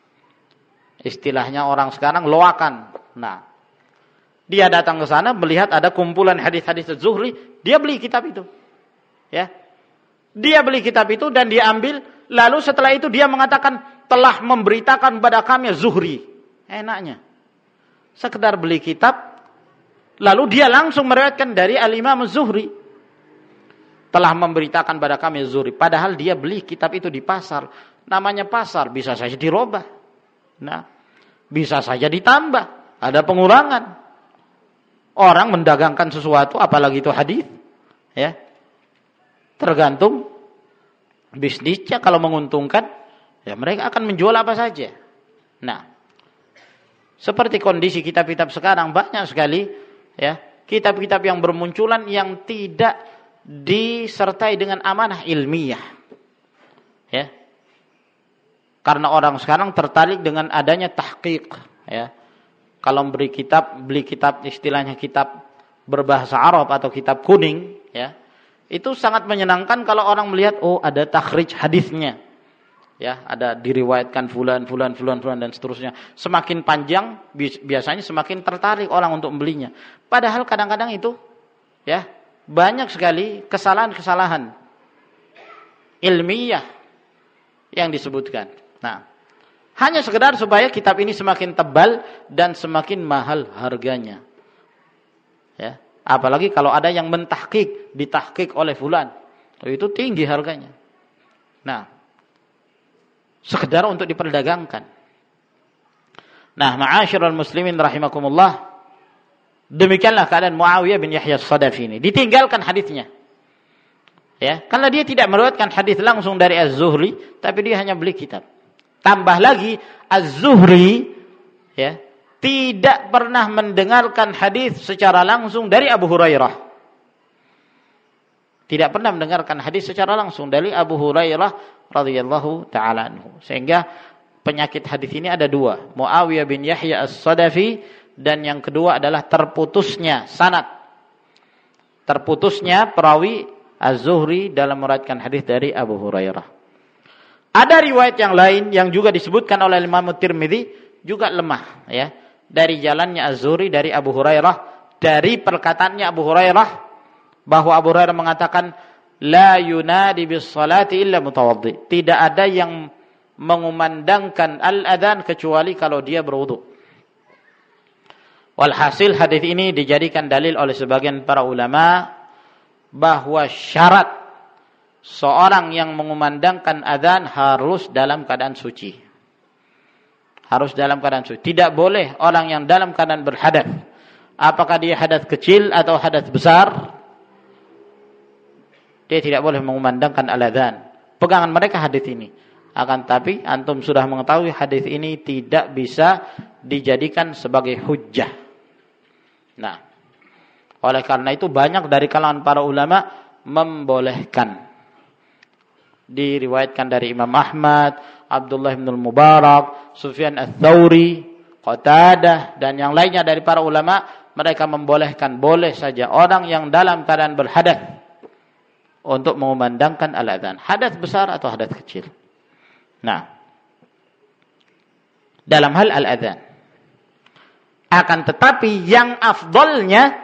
Istilahnya orang sekarang loakan. Nah, dia datang ke sana melihat ada kumpulan hadis-hadis Az-Zuhri, dia beli kitab itu. Ya. Dia beli kitab itu dan dia ambil, lalu setelah itu dia mengatakan telah memberitakan kepada kami Az-Zuhri. Enaknya. Sekedar beli kitab, lalu dia langsung meriwayatkan dari Al-Imam Az-Zuhri. Telah memberitakan kepada kami Az-Zuhri. Padahal dia beli kitab itu di pasar. Namanya pasar, bisa saja dirubah. Nah, bisa saja ditambah. Ada pengurangan. Orang mendagangkan sesuatu, apalagi itu hadis, ya, tergantung bisnisnya. Kalau menguntungkan, ya mereka akan menjual apa saja. Nah, seperti kondisi kitab-kitab sekarang banyak sekali, ya, kitab-kitab yang bermunculan yang tidak disertai dengan amanah ilmiah, ya, karena orang sekarang tertarik dengan adanya tahqiq, ya. Kalau beli kitab istilahnya kitab berbahasa Arab atau kitab kuning, ya, itu sangat menyenangkan kalau orang melihat, oh ada takhrij hadisnya, ya, ada diriwayatkan fulan dan seterusnya. Semakin panjang biasanya semakin tertarik orang untuk membelinya. Padahal kadang-kadang itu, ya, banyak sekali kesalahan-kesalahan ilmiah yang disebutkan. Nah, hanya sekedar supaya kitab ini semakin tebal dan semakin mahal harganya. Ya, apalagi kalau ada yang mentahqiq, ditahqiq oleh fulan, itu tinggi harganya. Nah, sekedar untuk diperdagangkan. Nah, ma'asyiral muslimin rahimakumullah, demikianlah keadaan Muawiyah bin Yahya As-Sadafi ini. Ditinggalkan hadisnya. Ya, karena dia tidak meriwayatkan hadis langsung dari Az-Zuhri, tapi dia hanya beli kitab. Tambah lagi, Az-Zuhri, ya, tidak pernah mendengarkan hadis secara langsung dari Abu Hurairah. Tidak pernah mendengarkan hadis secara langsung dari Abu Hurairah radhiyallahu taala anhu. Sehingga penyakit hadis ini ada dua, Muawiyah bin Yahya As-Sadafi, dan yang kedua adalah terputusnya sanad. Terputusnya perawi Az-Zuhri dalam meriwayatkan hadis dari Abu Hurairah. Ada riwayat yang lain yang juga disebutkan oleh Imam Tirmidzi juga lemah, ya. Dari jalannya Az-Zuhri dari Abu Hurairah, dari perkataannya Abu Hurairah bahwa Abu Hurairah mengatakan la yunadi bis salati illa mutawaddi. Tidak ada yang mengumandangkan al-adzan kecuali kalau dia berwudu. Walhasil hadis ini dijadikan dalil oleh sebagian para ulama bahwa syarat seorang yang mengumandangkan adzan harus dalam keadaan suci. Harus dalam keadaan suci. Tidak boleh orang yang dalam keadaan berhadas. Apakah dia hadas kecil atau hadas besar, dia tidak boleh mengumandangkan al-adzan. Pegangan mereka hadis ini. Akan tapi antum sudah mengetahui hadis ini tidak bisa dijadikan sebagai hujjah. Nah, oleh karena itu banyak dari kalangan para ulama membolehkan. Diriwayatkan dari Imam Ahmad, Abdullah bin Mubarak, Sufyan Ats-Tsauri, Qatadah, dan yang lainnya dari para ulama, mereka membolehkan, boleh saja orang yang dalam keadaan berhadas untuk mengumandangkan al-adzan, hadas besar atau hadas kecil. Nah, dalam hal al-adzan. Akan tetapi yang afdolnya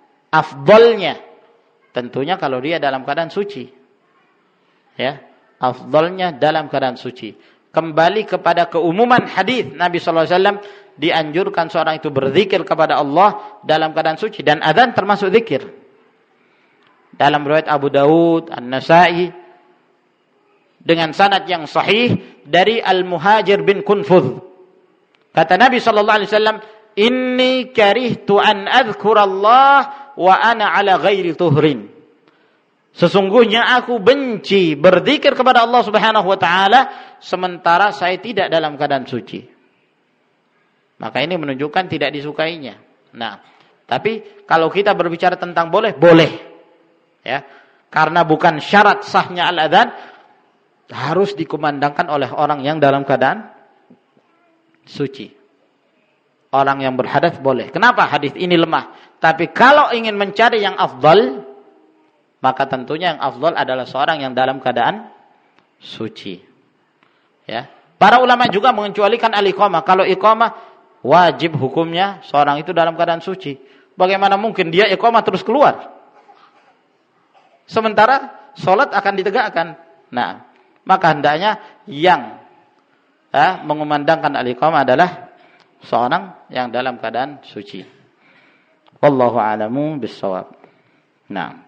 tentunya kalau dia dalam keadaan suci. Ya, afdolnya dalam keadaan suci. Kembali kepada keumuman hadis Nabi sallallahu alaihi wasallam, dianjurkan seorang itu berzikir kepada Allah dalam keadaan suci, dan adzan termasuk zikir. Dalam riwayat Abu Dawud, An-Nasa'i dengan sanad yang sahih dari Al-Muhajir bin Kunfudh. Kata Nabi sallallahu alaihi wasallam, "Inni karihtu an adhkurallah wa ana ala ghairi tuhrin." Sesungguhnya aku benci berzikir kepada Allah Subhanahu wa taala sementara saya tidak dalam keadaan suci. Maka ini menunjukkan tidak disukainya. Nah, tapi kalau kita berbicara tentang boleh. Ya, karena bukan syarat sahnya al-adzan harus dikumandangkan oleh orang yang dalam keadaan suci. Orang yang berhadas boleh. Kenapa hadis ini lemah? Tapi kalau ingin mencari yang afdal, maka tentunya yang afdal adalah seorang yang dalam keadaan suci. Ya. Para ulama juga mengecualikan al-iqamah. Kalau iqamah wajib hukumnya seorang itu dalam keadaan suci. Bagaimana mungkin dia iqamah terus keluar? Sementara sholat akan ditegakkan. Nah, maka hendaknya yang mengumandangkan al-iqamah adalah seorang yang dalam keadaan suci. Wallahu a'lamu bis-shawab. Nah.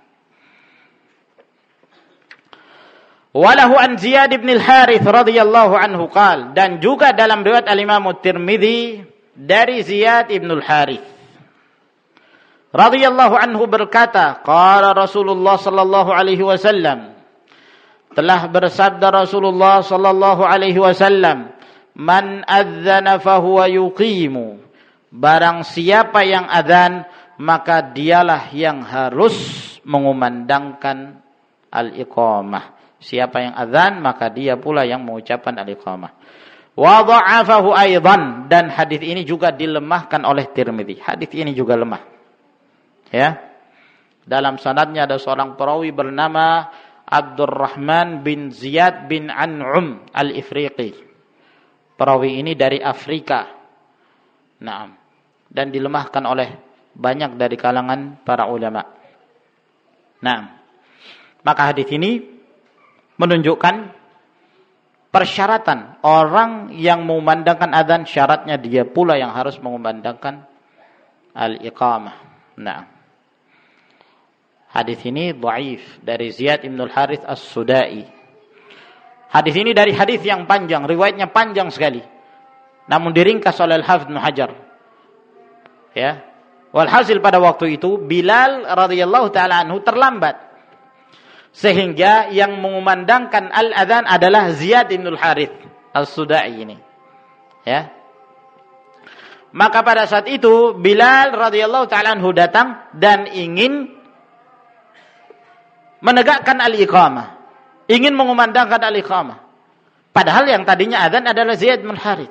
Walahu an Ziyad bin al-Harits radhiyallahu anhu qala, dan juga dalam riwayat al-Imam Tirmidzi dari Ziyad bin al-Harits radhiyallahu anhu berkata, qala Rasulullah sallallahu alaihi wasallam, telah bersabda Rasulullah sallallahu alaihi wasallam, man adzana fahuwa yuqimu, barang siapa yang adzan maka dialah yang harus mengumandangkan al-iqamah. Siapa yang adzan maka dia pula yang mengucapkan al-iqamah. Wa dha'afahu aidan, dan hadis ini juga dilemahkan oleh Tirmidzi. Hadis ini juga lemah. Ya. Dalam sanadnya ada seorang perawi bernama Abdurrahman bin Ziyad bin An'um al-Ifriqi. Perawi ini dari Afrika. Nah, dan dilemahkan oleh banyak dari kalangan para ulama. Nah, maka hadis ini menunjukkan persyaratan orang yang mengumandangkan adzan, syaratnya dia pula yang harus mengumandangkan al-iqamah. Nah, hadis ini dhaif dari Ziyad bin al-Harits As-Sudai. Hadis ini dari hadis yang panjang, riwayatnya panjang sekali. Namun diringkas oleh Al-Hafidz Ibnu Hajar. Ya. Walhasil pada waktu itu Bilal radhiyallahu taala anhu terlambat. Sehingga yang mengumandangkan al-adzan adalah Ziyad bin al-Harits As-Sudai ini. Ya. Maka pada saat itu Bilal radhiyallahu taala anhu datang dan ingin menegakkan al-iqamah, ingin mengumandangkan al-iqamah. Padahal yang tadinya adzan adalah Zaid bin Harith.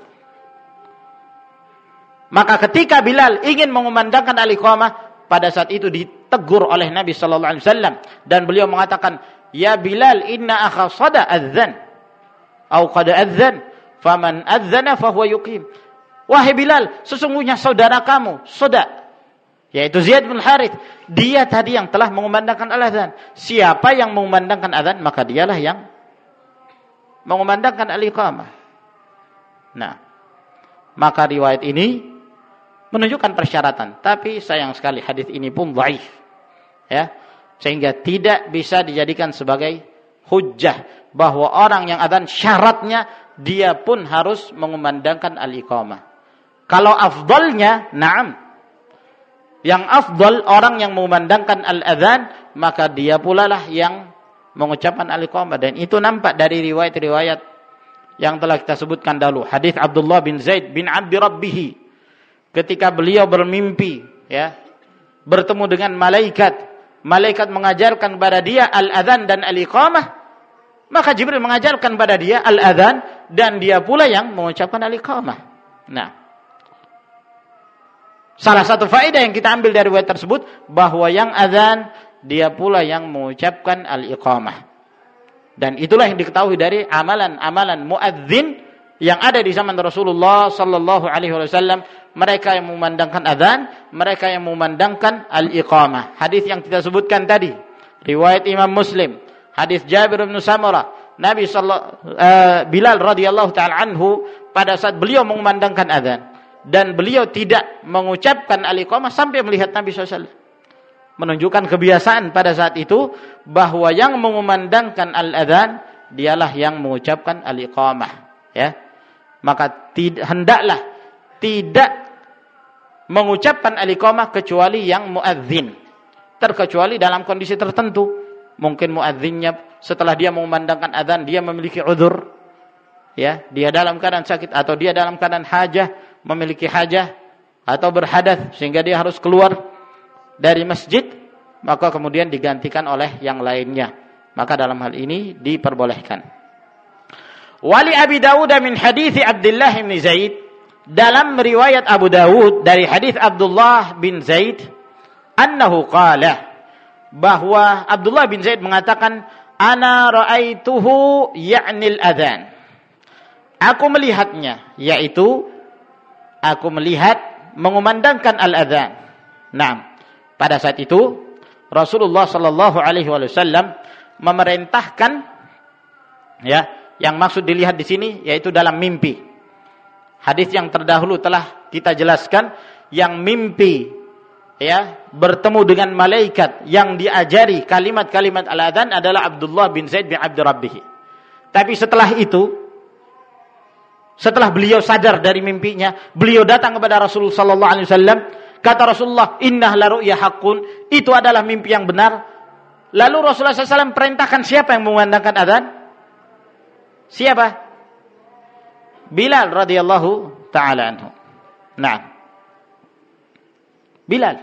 Maka ketika Bilal ingin mengumandangkan al-iqamah, pada saat itu ditegur oleh Nabi sallallahu alaihi wasallam dan beliau mengatakan, "Ya Bilal, inna akha sada adzan atau qad adzan, faman adzana fahuwa yuqim." Wahai Bilal, sesungguhnya saudara kamu, Sada, yaitu Zaid bin Harith, dia tadi yang telah mengumandangkan al-adzan. Siapa yang mengumandangkan adzan, maka dialah yang mengumandangkan al-iqamah. Nah, maka riwayat ini menunjukkan persyaratan, tapi sayang sekali hadis ini pun dhaif, ya, sehingga tidak bisa dijadikan sebagai hujjah bahwa orang yang adzan syaratnya dia pun harus mengumandangkan al-iqamah. Kalau afdalnya, na'am, yang afdal orang yang mengumandangkan al-adzan, maka dia pula lah yang mengucapkan al-iqamah. Dan itu nampak dari riwayat-riwayat yang telah kita sebutkan dahulu. Hadis Abdullah bin Zaid bin Abdi Rabbih, ketika beliau bermimpi, ya, bertemu dengan malaikat mengajarkan kepada dia al-adzan dan al-iqamah, maka Jibril mengajarkan kepada dia al-adzan dan dia pula yang mengucapkan al-iqamah. Nah, salah satu faedah yang kita ambil dari riwayat tersebut, bahwa yang adzan dia pula yang mengucapkan al-iqamah. Dan itulah yang diketahui dari amalan-amalan muadzin yang ada di zaman Rasulullah sallallahu alaihi wasallam. Mereka yang memandangkan adzan, mereka yang memandangkan al-iqamah. Hadis yang kita sebutkan tadi, riwayat Imam Muslim, hadis Jabir bin Samurah, Bilal radhiyallahu taala anhu pada saat beliau mengumandangkan adzan dan beliau tidak mengucapkan al-iqamah sampai melihat Nabi SAW. Menunjukkan kebiasaan pada saat itu bahwa yang mengumandangkan al-adzan dialah yang mengucapkan al-iqamah, ya. Maka hendaklah tidak mengucapkan al-iqamah kecuali yang muadzin, terkecuali dalam kondisi tertentu. Mungkin muadzinnya setelah dia mengumandangkan adzan dia memiliki uzur, ya, dia dalam keadaan sakit atau dia dalam keadaan hajah, memiliki hajah atau berhadas sehingga dia harus keluar dari masjid, maka kemudian digantikan oleh yang lainnya. Maka dalam hal ini diperbolehkan. Wali Abi Dawud min hadits Abdullah bin Zaid, dalam riwayat Abu Dawud dari hadis Abdullah bin Zaid, annahu qala, bahwa Abdullah bin Zaid mengatakan, ana ra'aituhu ya'nil adzan. Aku melihatnya, yaitu aku melihat mengumandangkan al-adzan. Nah, pada saat itu Rasulullah sallallahu alaihi wasallam memerintahkan, ya, yang maksud dilihat di sini yaitu dalam mimpi. Hadis yang terdahulu telah kita jelaskan, yang mimpi, ya, bertemu dengan malaikat yang diajari kalimat-kalimat al-adzan adalah Abdullah bin Zaid bin Abdi Rabbih. Tapi setelah itu, setelah beliau sadar dari mimpinya, beliau datang kepada Rasulullah sallallahu alaihi wasallam. Kata Rasulullah, "Innah la ru'ya haqqun." Itu adalah mimpi yang benar. Lalu Rasulullah SAW perintahkan siapa yang mengumandangkan adzan? Siapa? Bilal radhiyallahu taala anhu. Nah, Bilal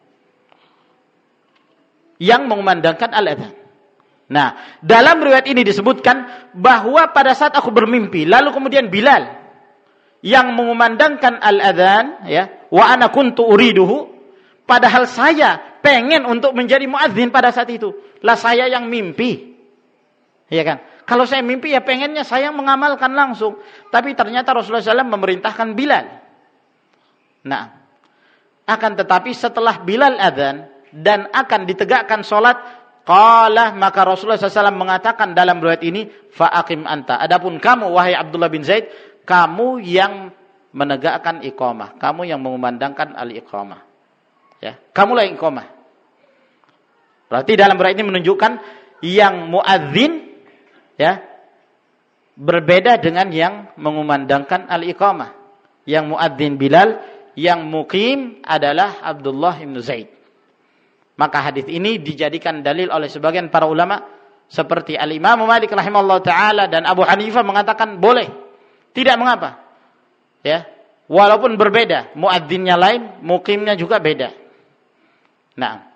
yang mengumandangkan al-adzan. Nah, dalam riwayat ini disebutkan bahwa pada saat aku bermimpi, lalu kemudian Bilal yang mengumandangkan al-adzan, ya, wa ana kuntu uriduhu, padahal saya pengen untuk menjadi muadzin pada saat itu. Lah saya yang mimpi. Iya kan? Kalau saya mimpi ya pengennya saya mengamalkan langsung. Tapi ternyata Rasulullah SAW memerintahkan Bilal. Nah, akan tetapi setelah Bilal adzan dan akan ditegakkan salat, qala, maka Rasulullah SAW mengatakan dalam riwayat ini, fa'aqim anta. Adapun kamu wahai Abdullah bin Zaid, kamu yang menegakkan iqamah, kamu yang mengumandangkan al-iqamah. Ya, kamulah yang iqamah. Berarti dalam riwayat ini menunjukkan yang muadzin, ya, berbeda dengan yang mengumandangkan al-iqamah. Yang muadzin Bilal, yang muqim adalah Abdullah bin Zaid. Maka hadis ini dijadikan dalil oleh sebagian para ulama seperti Al-Imam Malik rahimahullah taala dan Abu Hanifah mengatakan boleh. Tidak mengapa. Ya, walaupun berbeda, muadzinnya lain, muqimnya juga beda. Nah,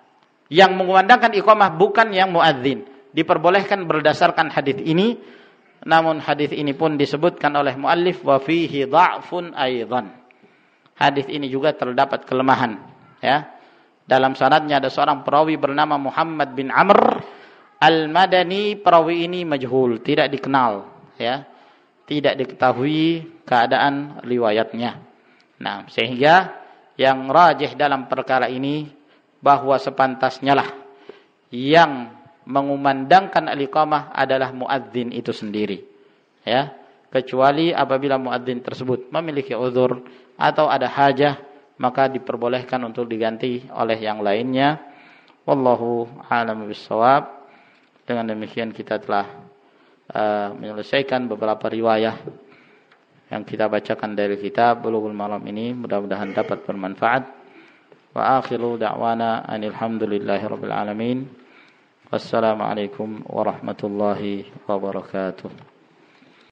Yang mengumandangkan iqamah bukan yang muadzin. Diperbolehkan berdasarkan hadis ini, namun hadis ini pun disebutkan oleh muallif wa fihi dha'fun aidan. Hadis ini juga terdapat kelemahan, ya. Dalam sanadnya ada seorang perawi bernama Muhammad bin Amr Al-Madani. Perawi ini majhul, tidak dikenal, ya. Tidak diketahui keadaan riwayatnya. Nah, sehingga yang rajih dalam perkara ini bahwa sepantasnya lah yang mengumandangkan al-iqamah adalah muadzin itu sendiri, ya, kecuali apabila muadzin tersebut memiliki uzur atau ada hajah, maka diperbolehkan untuk diganti oleh yang lainnya. Wallahu a'lam bishawab. Dengan demikian kita telah menyelesaikan beberapa riwayah yang kita bacakan dari kitab Bulughul Maram ini. Mudah-mudahan dapat bermanfaat. Wa akhiru da'wana anil hamdulillahi rabbil alamin. Wassalamualaikum warahmatullahi wabarakatuh.